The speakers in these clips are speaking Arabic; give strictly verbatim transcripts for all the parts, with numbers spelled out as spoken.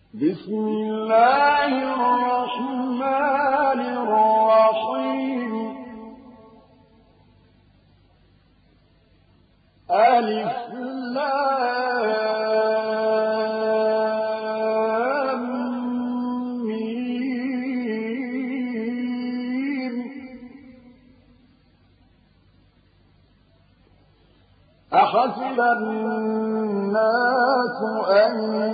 بسم الله الرحمن الرحيم ألف لام ميم أحسب الناس أن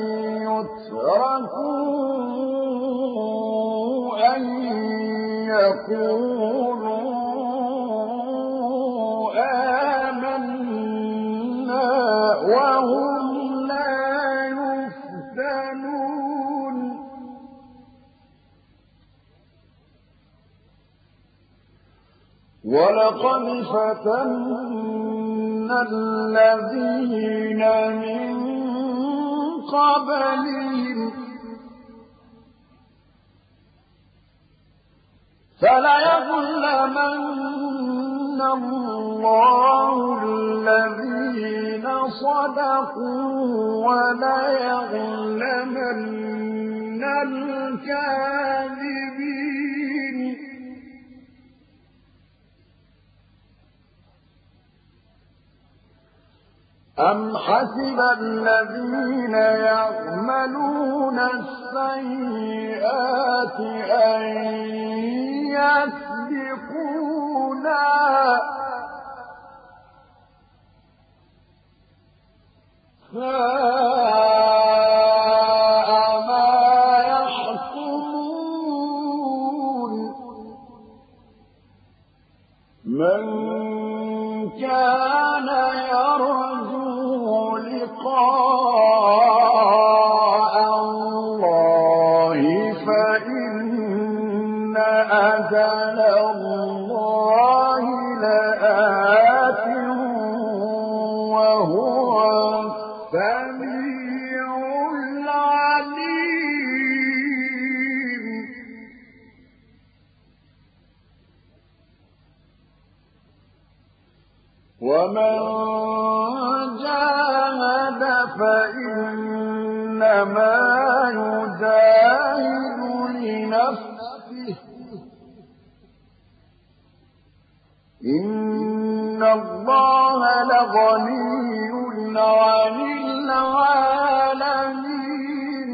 يتركوا أن يقولوا آمنا وهم لا يفتنون ولقد فتنا الذين من قبلهم فليعلمن الله الذين صدقوا وليعلمن الكاذبين أم حسب الذين يعملون السيئات أن يسبقونا ساء ما يحكمون من كان يرجو لقاء الله فإن أجل الله لآت وهو السميع العليم ومن جاهد فإنما يجاهد لنفسه إن الله لغني عن العالمين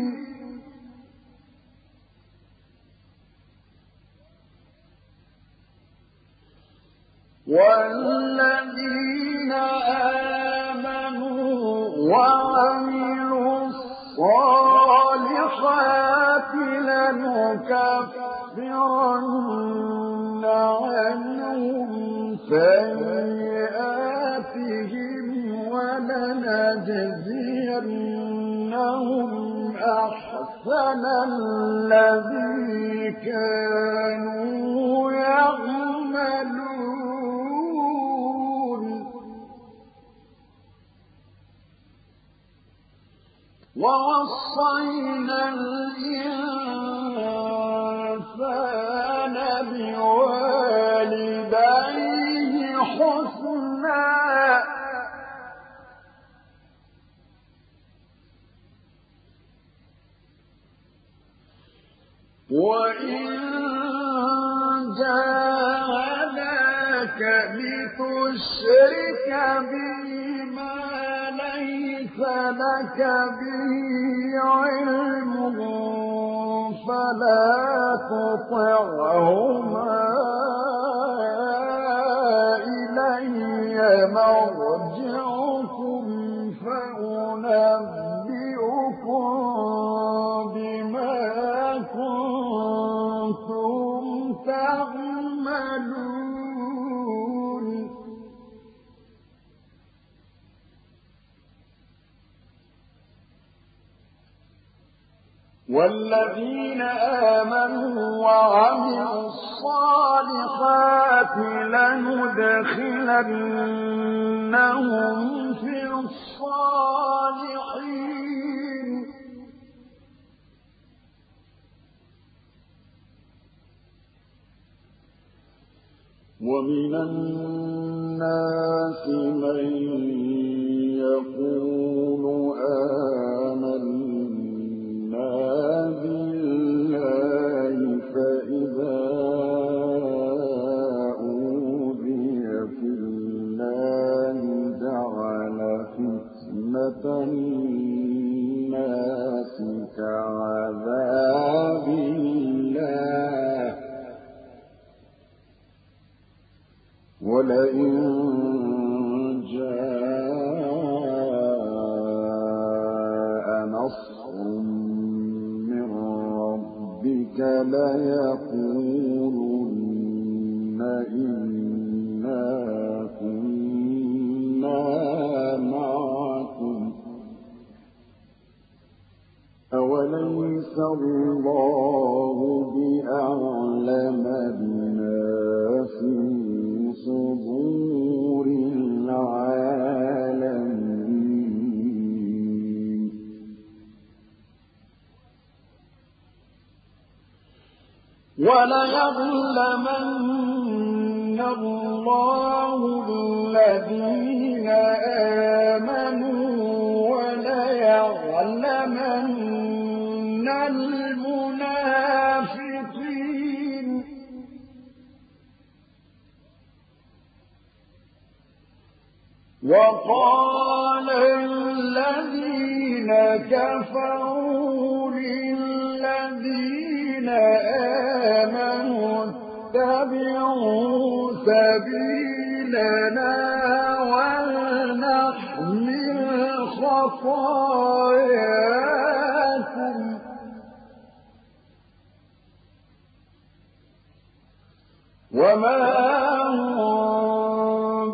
والذين آمنوا وعملوا الصالحات لنكفرن عنهم سيئاتهم ولنجزينهم أحسن الذي كانوا يعملون ووصينا الإنسان بوالديه حسنا وإن جاهداك لتشرك بما ليس لك به علم فلا تطعهما إلي مرجعكم فأنبئكم بما كنتم تعملون والذين آمنوا وعملوا الصالحات لندخلنهم في الصالحين ومن الناس من يقول آمنا نصر من ربك ليقولن إنا كنا معكم أوليس الله بأعلم بما في صدور العالمين وليعلمن الله الذين آمنوا وليعلمن المنافقين وقال الذين كفروا للذين آمنوا اتبعوا سبيلنا ولنحمل خطاياكم وما هم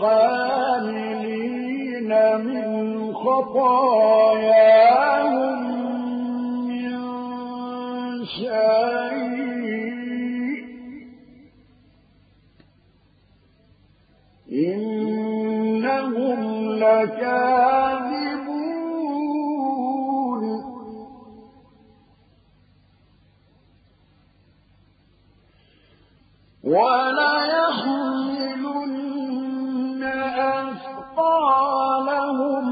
بحاملين من خطاياهم من شيء إنهم لكاذبون وليحملن أثقالهم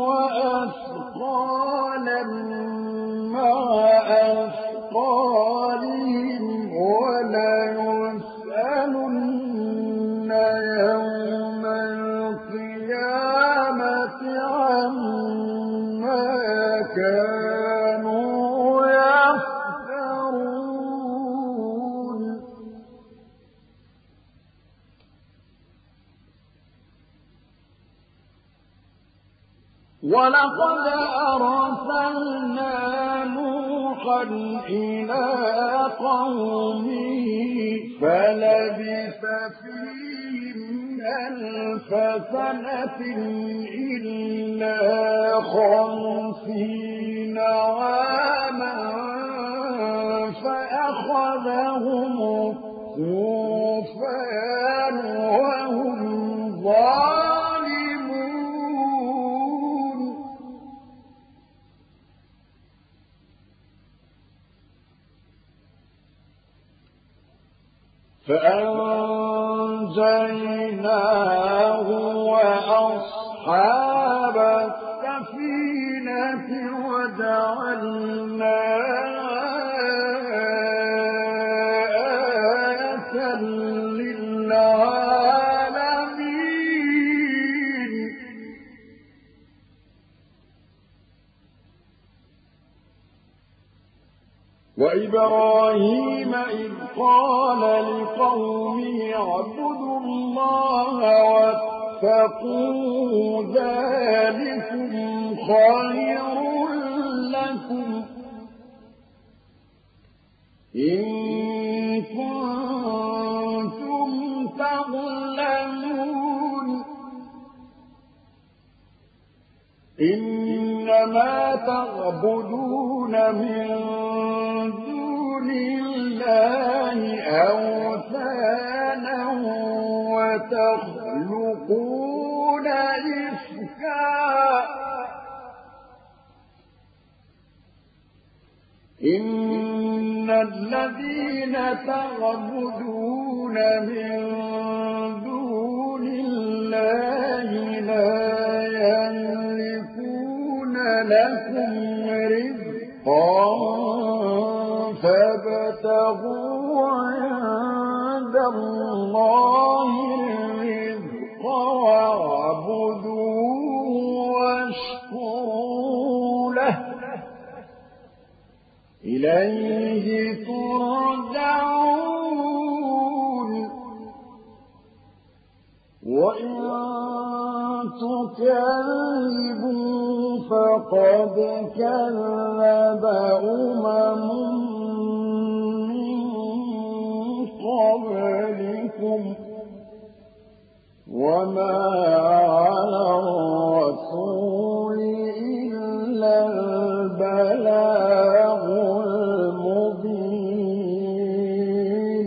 وأثقالا مع أثقالهم وليسألن يوم القيامة عما كانوا يفترون ولقد أرسلنا نوحا إلى قومه فلبث فيهم ألف سنة إلا خمسين عاما فأخذهم الطوفان وهم ظالمون فأنجيناه وأصحاب السفينة وجعلناها آية للعالمين وإبراهيم إذ قال لقومه اعبدوا الله واتقوا ذلكم خير لكم إن كنتم تعلمون إنما تعبدون من دون الله أوثانا وتخلقون إفكا إن الذين تعبدون من دون الله لا يملكون لكم رزقا فابتغوا عند الله الرزق واعبدوه واشكروا له إليه ترجعون وإن تكذبوا فقد كذب أمم من قبلكم وما على الرسول إلا البلاغ المبين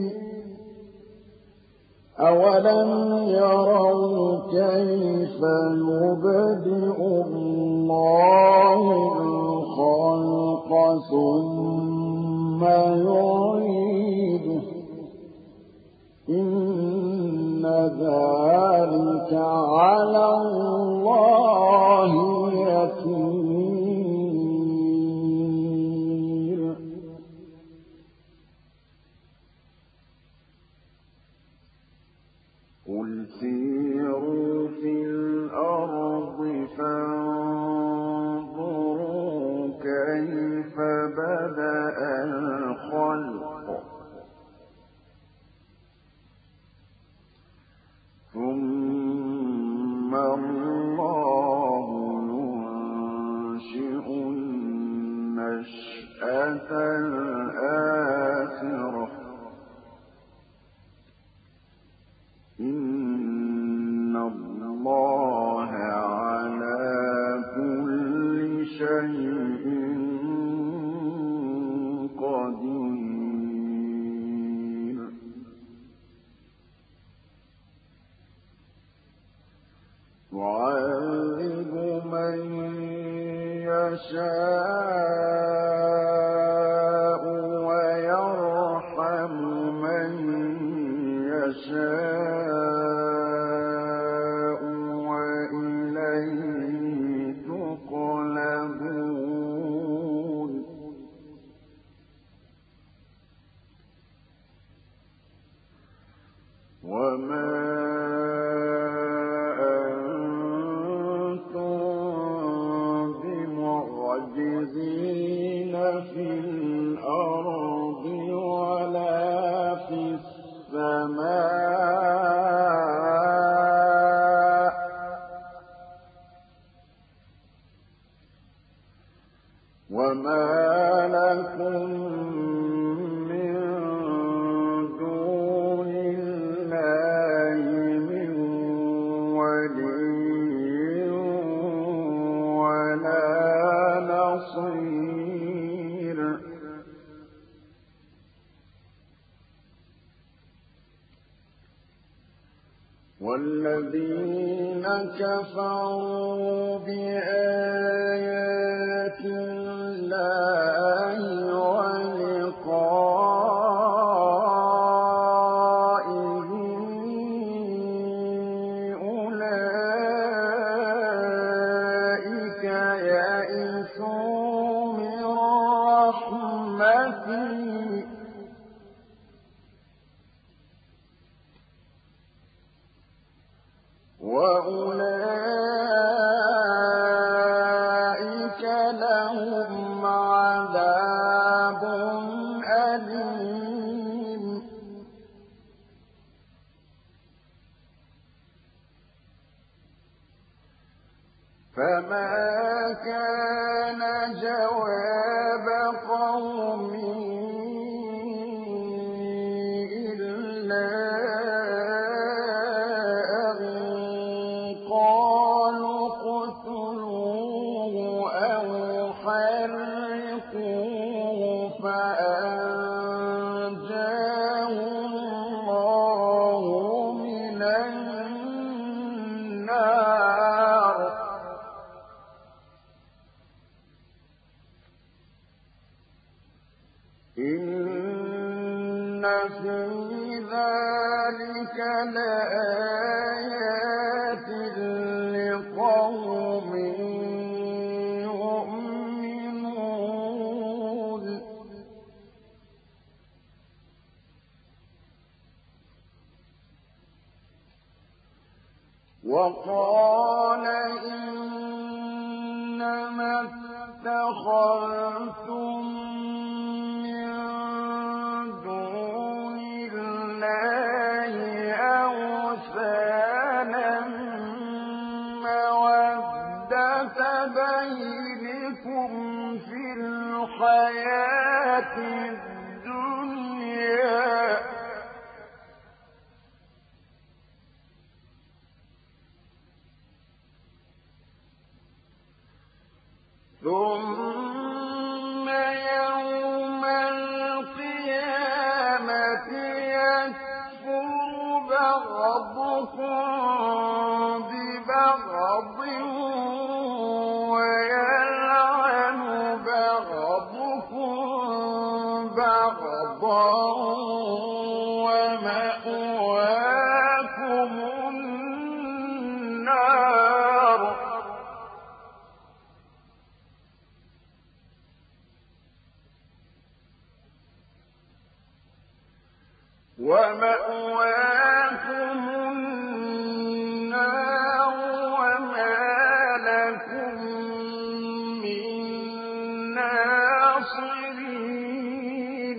أولم يروا كيف يبدئ الله الخلق ثم يعيده إن ذلك على الله يسير قل سيروا في الأرض فانظروا كيف بدأ الخلق ثم الله ينشئ النشأة الآخرة إن الله على كل شيء قدير يعذب من يشاء ويرحم من يشاء وإليه تقلبون وما في الأرض ولا في السماء وما لكم من دون الله من ولي ولا نصير والذين كفروا بآيات الله ولقائه أولئك يئسوا من رحمتي وأولئك لهم عذاب أليم فما كان جواب قومه إلا فأنجاه الله من النار إن في ذلك لآيات لقوم وقال إنما اتخذتم من دون الله أوثانا مودة بينكم الْحَيَاةِ الدُّنْيَا ثُمَّ يَوْمَ الْقِيَامَةِ يَكْفُرُ بَعْضُكُم بِبَعْضٍ وَيَلْعَنُ بَعْضُكُم بَعْضًا وَمَأْوَاكُمُ النَّارُ وَمَأْوَاكُمُ النَّارُ وَمَا لَكُم مِّن نَّاصِرِينَ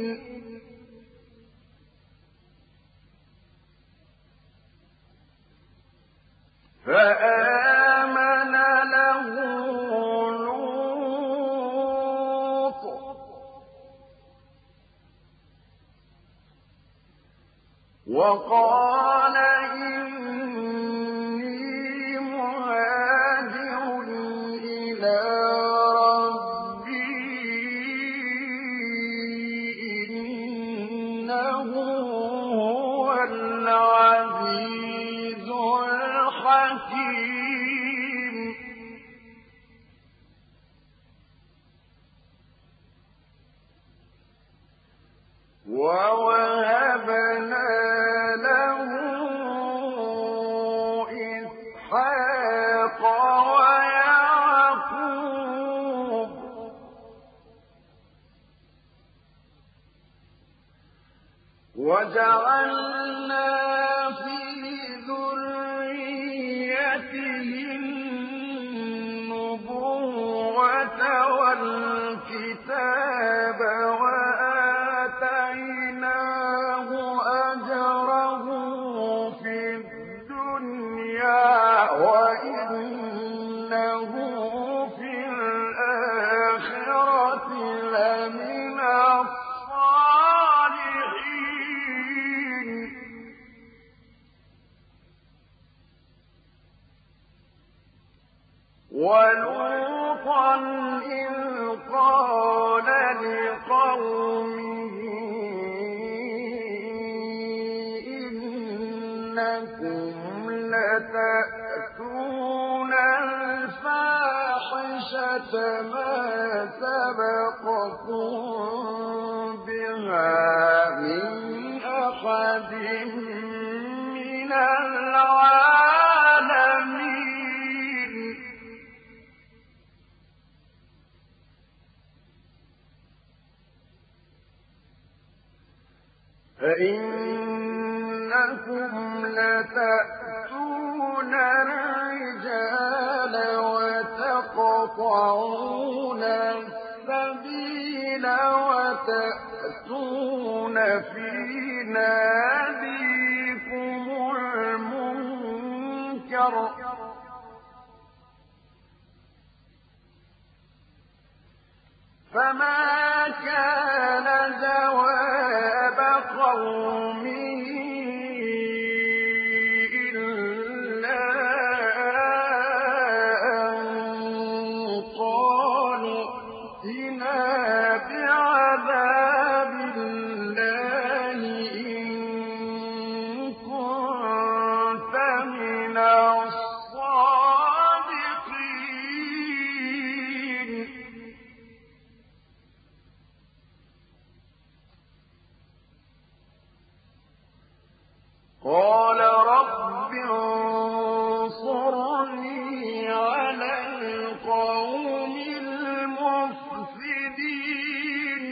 فَآمَنَ لَهُ لُوطٌ وَقَالَ إِنِّي مُهَاجِرٌ إِلَىٰ رَبِّي إِنَّهُ هُوَ الْعَزِيزُ الْحَكِيمُ وَوَهَبْنَا لَهُ إِسْحَاقَ وَيَعْقُوبَ وَجَعَلْنَا فِي ذُرِّيَّتِهِ النُّبُوَّةَ وَالْكِتَابَ وَآتَيْنَاهُ أَجْرَهُ فِي الدُّنْيَا وَإِنَّهُ فِي الْآخِرَةِ لَمِنَ الصَّالِحِينَ وَلُوطًا إِذْ قَالَ لِقَوْمِهِ إِنَّكُمْ لَتَأْتُونَ الْفَاحِشَةَ مَا سَبَقَكُم بِهَا مِنْ أَحَدٍ مِّنَ الْعَالَمِينَ فَإِنَّكُمْ لَتَأْتُونَ الرِّجَالَ وَتَقْطَعُونَ السَّبِيلَ وَتَأْتُونَ فِي نَادِيكُمُ الْمُنكَرَ فَمَا كَانَ جَوَابَ قَوْمِهِ إِلَّا أَن قَالُوا ائْتِنَا بِعَذَابِ اللَّهِ إِن كُنتَ مِنَ الصَّادِقِينَ قَالَ رَبِّ انصُرْنِي عَلَى الْقَوْمِ الْمُفْسِدِينَ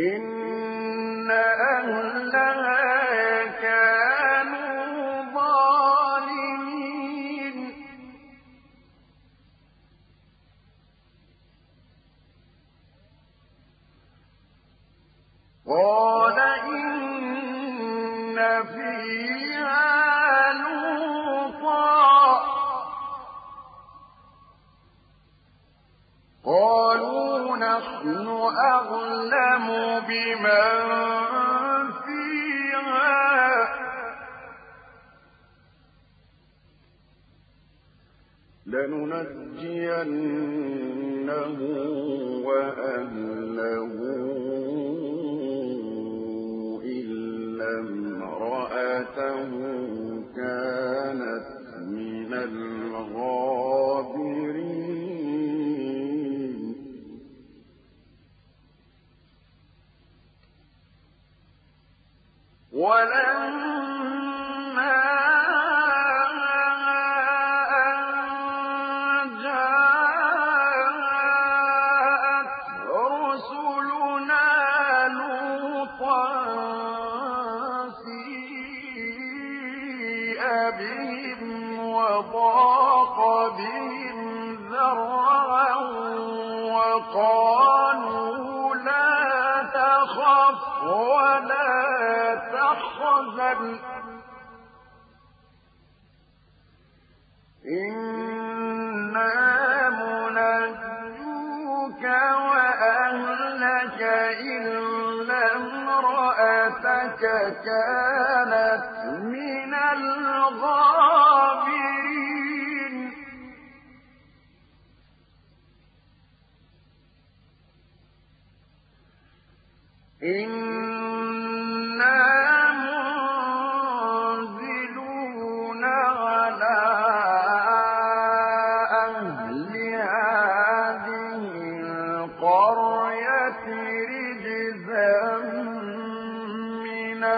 إن أهلها كانوا ظالمين قال إن فيها لوطا قالوا نحن أعلم بمن فيها لننجينه وأهله إلا امرأته كانت من الغابرين ولما أن جاءت رسلنا لوطا سيء بهم وضاق بهم ذرعا وقالوا لا تخف ولا تحزن إنا منجوك وأهلك إلا امرأتك كانت من الغابرين إنا منزلون على أهل هذه القرية رجزا من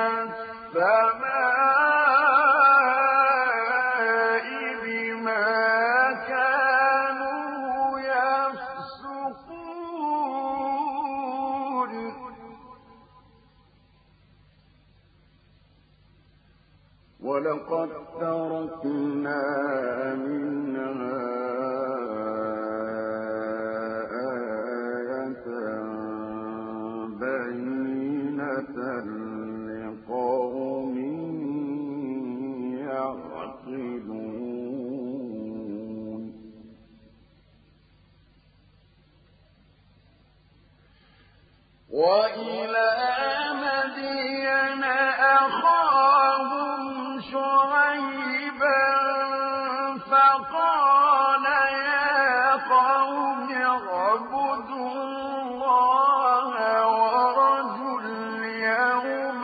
السماء بما كانوا يفسقون ولقد تركنا منها آية بينة لقوم يعقلون وإلى مدين أخاهم شعيبا فقال يا قوم اعبدوا الله وارجوا اليوم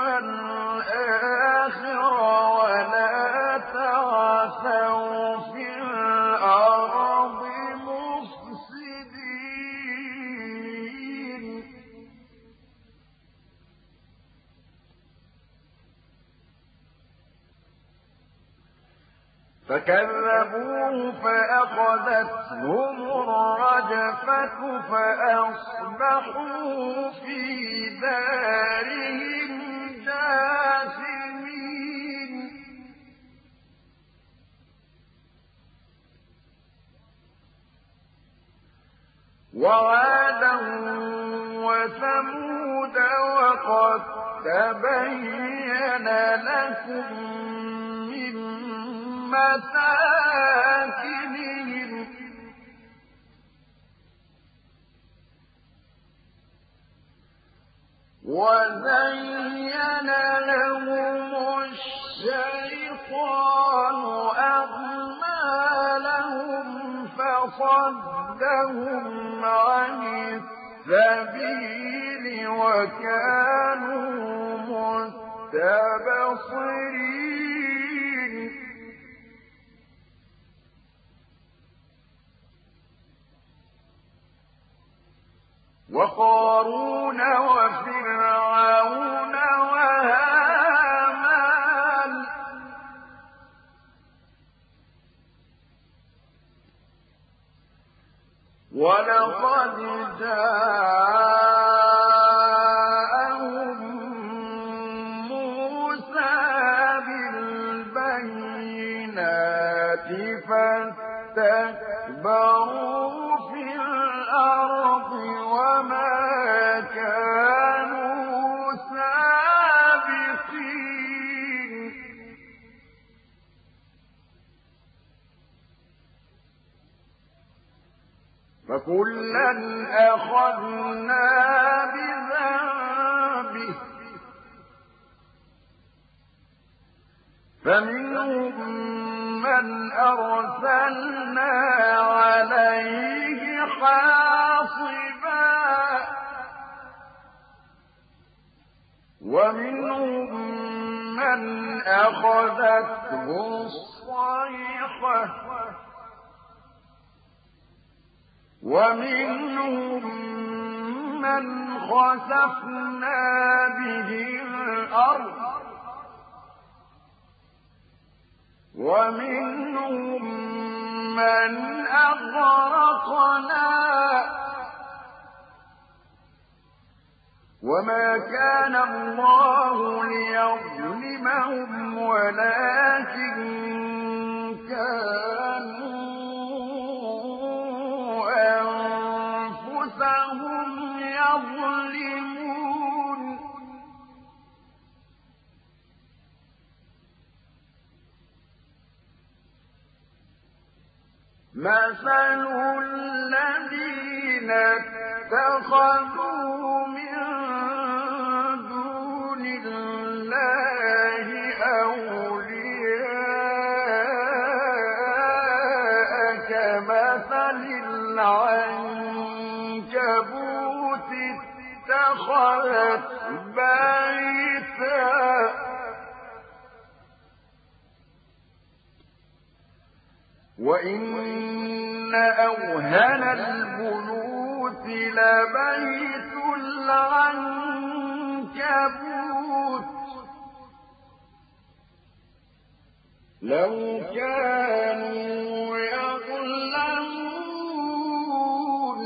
الآخر ولا تعثوا في الأرض مفسدين فكذبوه فأخذتهم الرجفة فأصبحوا في دارهم جاثمين وعادا وثمود وقد تبين لكم من مساكنهم وزين لهم الشيطان أعمالهم فصدهم عن السبيل وكانوا مستبصرين وقارون وفرعون وهامان ولقد جاء اسْتَكْبَرُوا فِي الْأَرْضِ وَمَا كَانُوا سَابِقِينَ فَكُلًّا أَخَذْنَا بِذَنبِهِ فَمِنْهُم مَّنْ أَرْسَلْنَا عَلَيْهِ حَاصِبًا وَمِنْهُم مَّنْ أَخَذَتْهُ الصَّيْحَةُ وَمِنْهُم مَّنْ خَسَفْنَا بِهِ الْأَرْضَ وَمِنْهُم مَّنْ أَغْرَقْنَا وَمَا كَانَ اللَّهُ لِيَظْلِمَهُمْ وَلَٰكِن كَانُوا أَنفُسَهُمْ يَظْلِمُونَ مَثَلُ الَّذِينَ اتَّخَذُوا مِن دُونِ اللَّهِ أَوْلِيَاءَ كَمَثَلِ الْعَنكَبُوتِ اتَّخَذَتْ بَيْتًا وَإِنَّ أَوْهَنَ الْبُيُوتِ لَبَيْتُ الْعَنكَبُوتِ لَوْ كَانُوا يَعْلَمُونَ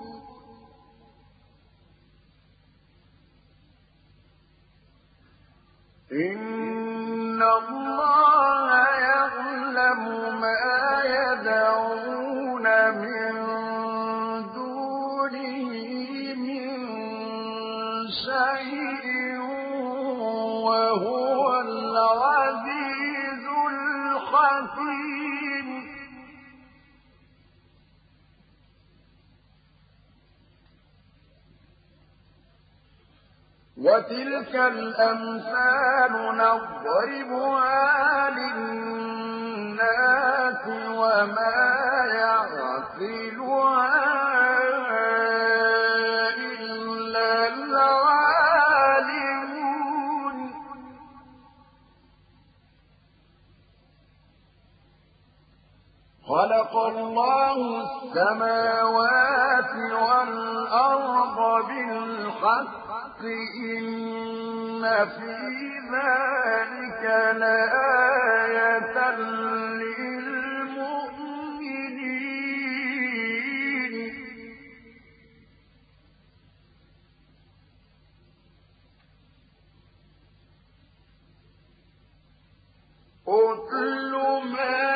إِنَّ اللَّهَ يَعْلَمُ مَا يَدْعُونَ مِن دُونِهِ مِن شَيْءٍ وَهُوَ الْعَزِيزُ الْحَكِيمُ وَتِلْكَ الْأَمْثَالُ نَضْرِبُهَا لِلنَّاسِ وَمَا يَعْقِلُهَا إِلَّا الْعَالِمُونَ خَلَقَ اللَّهُ السَّمَاوَاتِ وَالْأَرْضَ بِالْحَقِّ إِنَّ فِي ذَلِكَ لَآيَةً لِّلْمُؤْمِنِينَ أُتْلُ مَا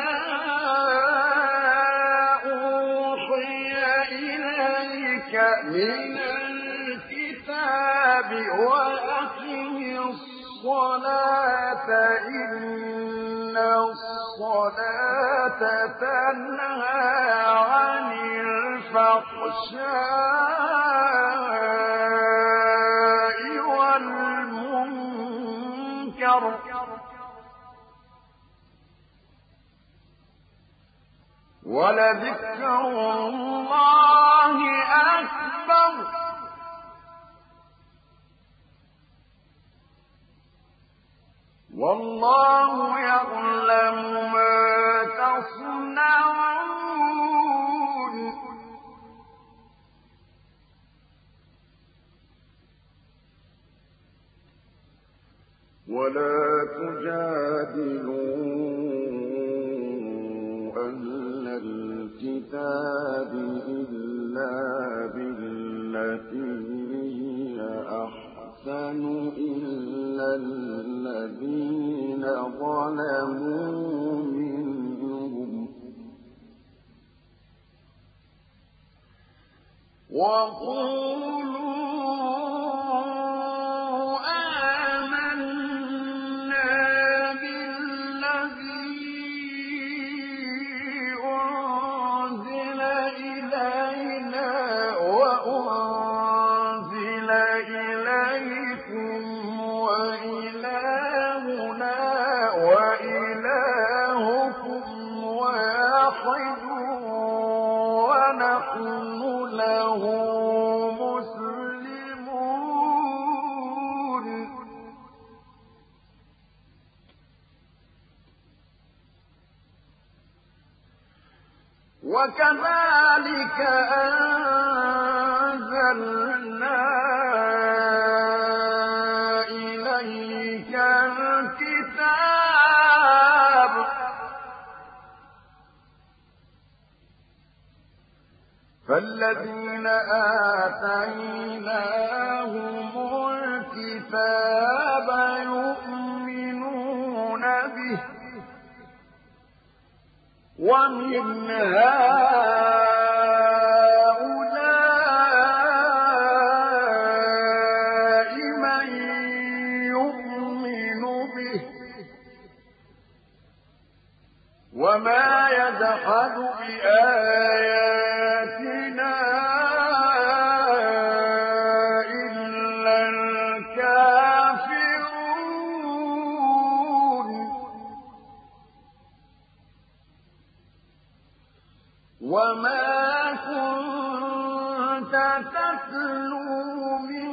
أُوحِيَ إِلَيْكَ مِنَ الْكِتَابِ وَأَقِمِ الصَّلَاةَ إِنَّ الصَّلَاةَ تَنْهَىٰ عَنِ الْفَحْشَاءِ وَالْمُنكَرِ وَلَذِكْرُ اللَّهِ أَكْبَرُ وَاللَّهُ يَعْلَمُ مَا تَصْنَعُونَ وَلَا تُجَادِلُوا أَهْلَ الْكِتَابِ إِلَّا بِالَّتِي هِيَ أَحْسَنُ إِلَّا الَّذِينَ ظَلَمُوا مِنْهُمْ وقولوا آمنا بالذي أنزل إلينا وأنزل إليكم وإلهنا وإلهكم واحد ونحن له مسلمون. وكذلك أنزلنا إليك الكتاب فالذين آتيناهم الكتاب يؤمنون به ومن هؤلاء من يؤمن به وما يجحد بآياتنا إلا الكافرون. وما كنت تتلو من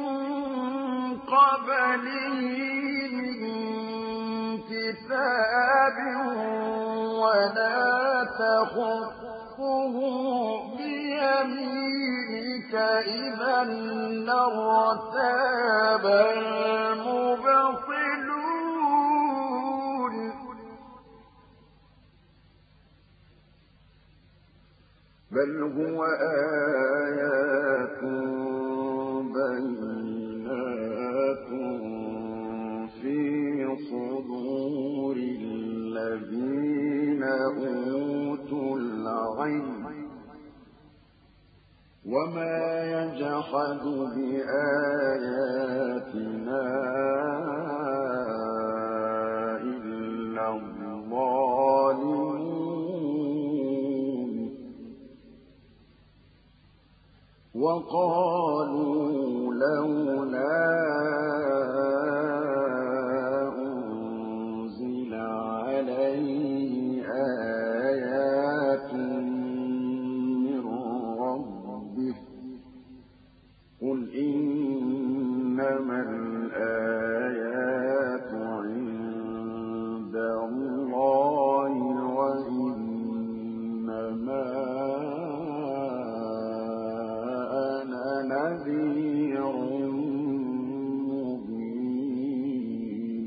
قبله من كتاب ولا تخطه بيمينك إذا لارتاب المبطلون. بل هو آيات بينات في صدور الذين أوتوا العلم وما يجحد بآياتنا إلا الظالمون. وقالوا لولا أنزل عليه آيات من ربه قل إنما الآيات عند الله وإنما نذير مبين.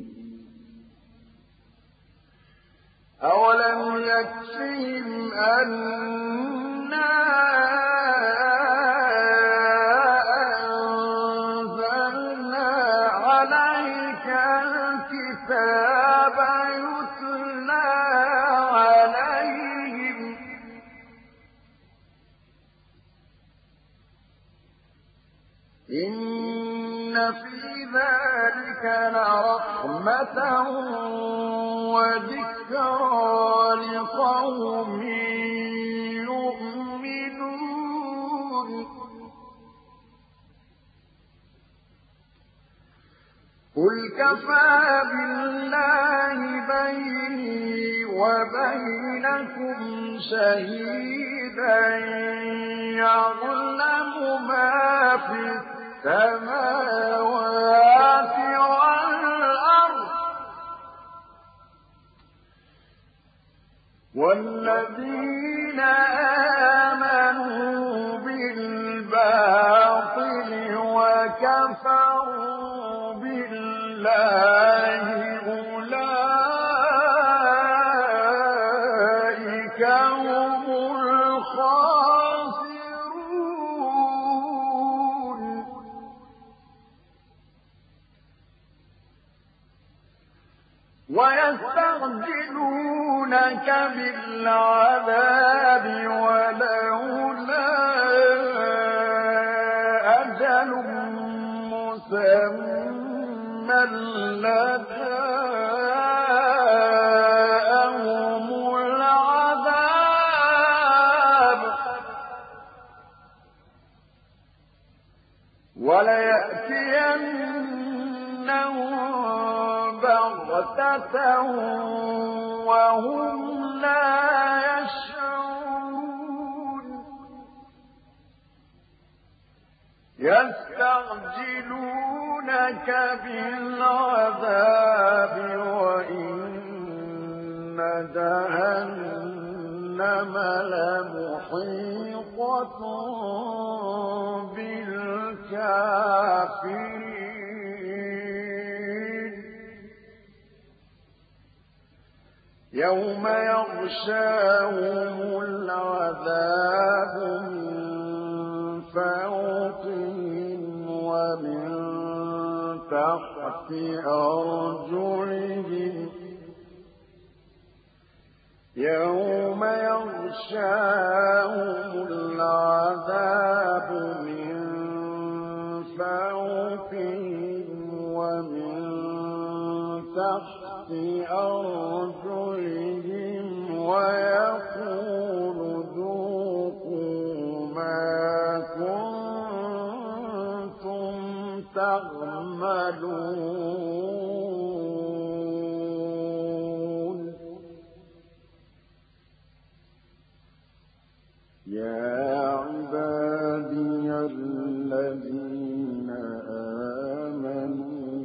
أولم يكفهم أنا أنزلنا عليك الكتاب يتلى عليهم إن في ذلك لرحمة وذكرى لقوم يؤمنون. قل كفى بالله بيني وبينكم شهيدا يعلم ما في السماوات والأرض والذين آمنوا بالباطل وكفروا بالله أولئك هم الخاسرون. ويستعجلونك بالعذاب ولولا لجاءهم العذاب وليأتينهم بغتة وهم لا يشعرون يستعجلونك بالعذاب وإن جهنم لمحيطة بالكافرين يوم يغشاهم العذاب من فوقهم ومن تحت أرجلهم يوم يغشاهم العذاب من فوقهم ومن تحت أرجلهم ويقول ذوقوا ما كنتم تعملون يا عبادي الذين آمنوا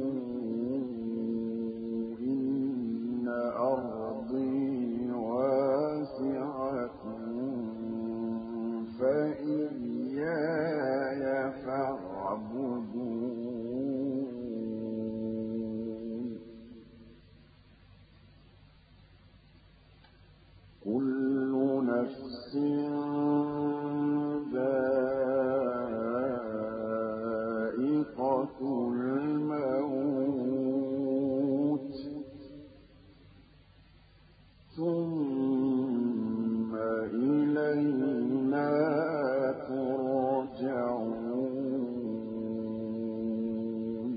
إن أرضي واسعة فإياي فاعبدون كل نفس ذائقة الموت ثم إلينا ترجعون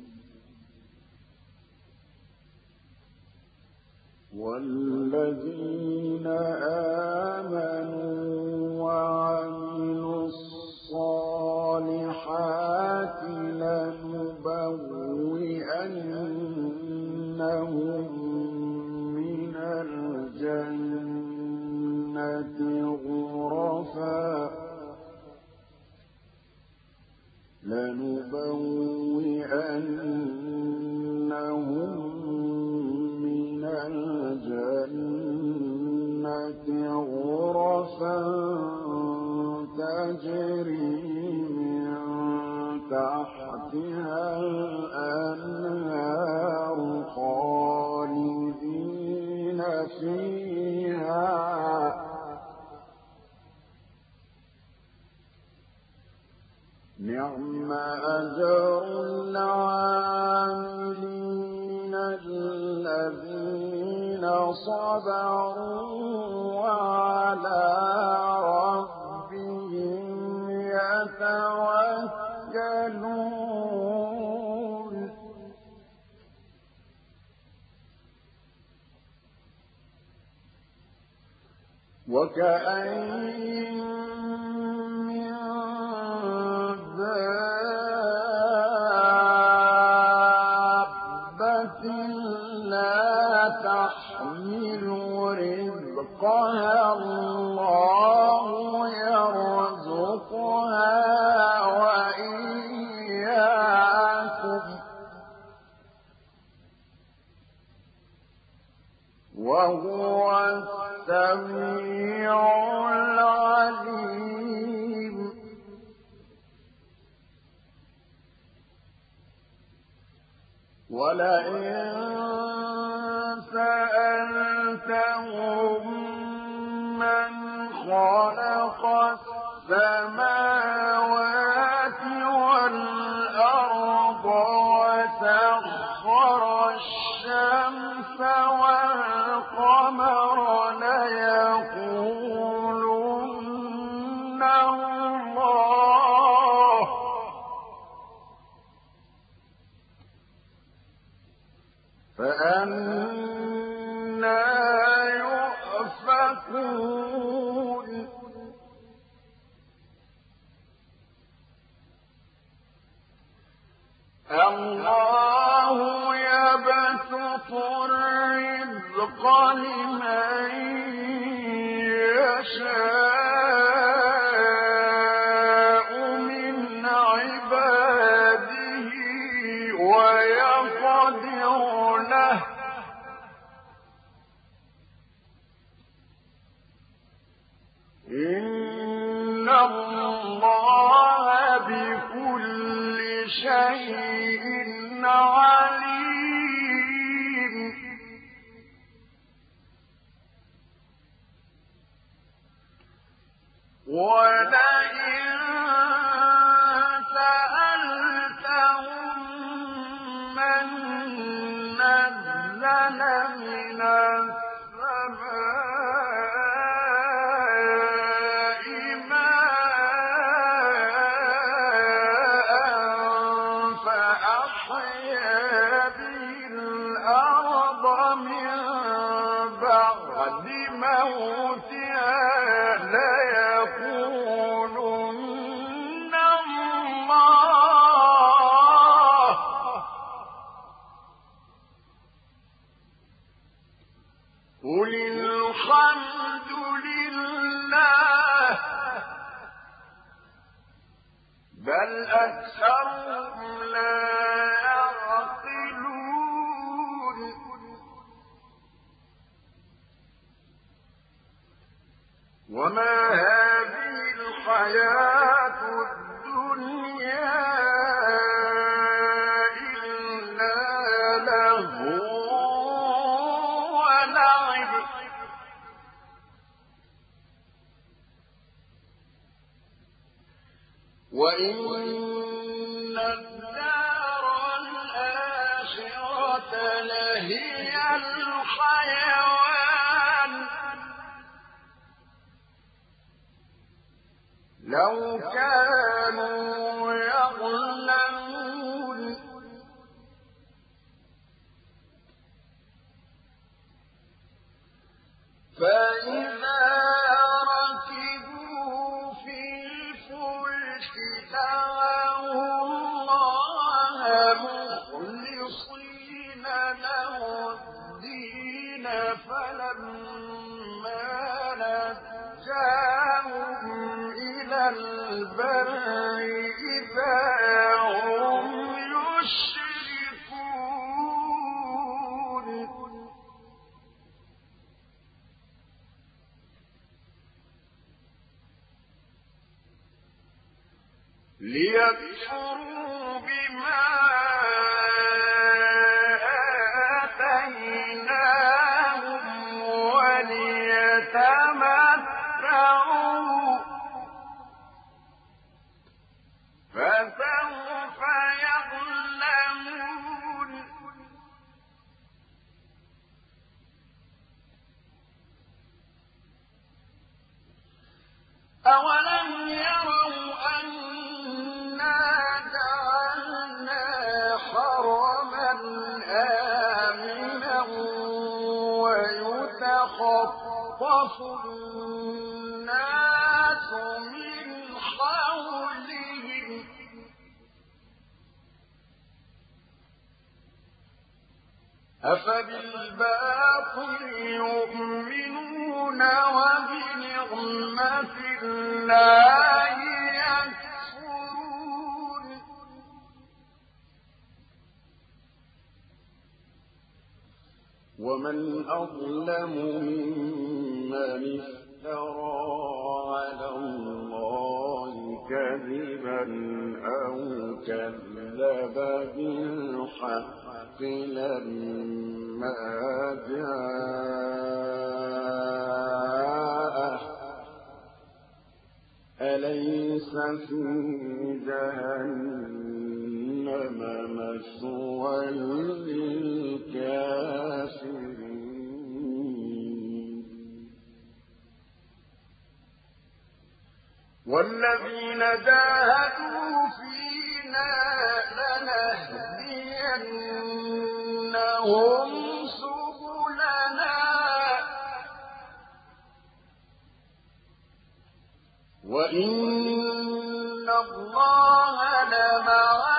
والذين آمنوا وعملوا الصالحات لنبوئنهم من الجنة غرفا لنبوئنهم من الجنة غرفا تجري من تحتها الأنهار خالدين فيها نعم أجر العاملين الذين صبروا وعلى ربهم يتوكلون وكأين من دابة لا تحمل رزقها الله يرزقها وإياكم وهو السميع العليم ولئن سألتهم من خلق السماوات والأرض وسخر الشمس والقمر ليقولن الله فأنى يؤفكون الله يبسط الرزق لمن يشاء من عباده ويقدر له إن الله بكل شيء عليم ولئن سألتهم من نزل من قل الحمد لله بل أكثرهم لا يعقلون وما هذه الحياة الدنيا إلا لهو وإن الدار الآخرة لهي الحيوان لو كانوا يعلمون فإذا فلما نجاهم إلى البر إذا هم يشركون ليكفروا بما تمتعوا فسوف يعلمون أولم يروا أنا جعلنا حرما آمنا ويتخطف الناس من حولهم أفبالباطل يؤمنون وبنعمة الله يكفرون ومن أظلم ممن افترى على الله كذبا أو كذب بالحق لما جاءه أليس في جهنم مثوى للكافرين والذين جاهدوا فينا لنهدينهم لهم سبلنا وإن الله لمع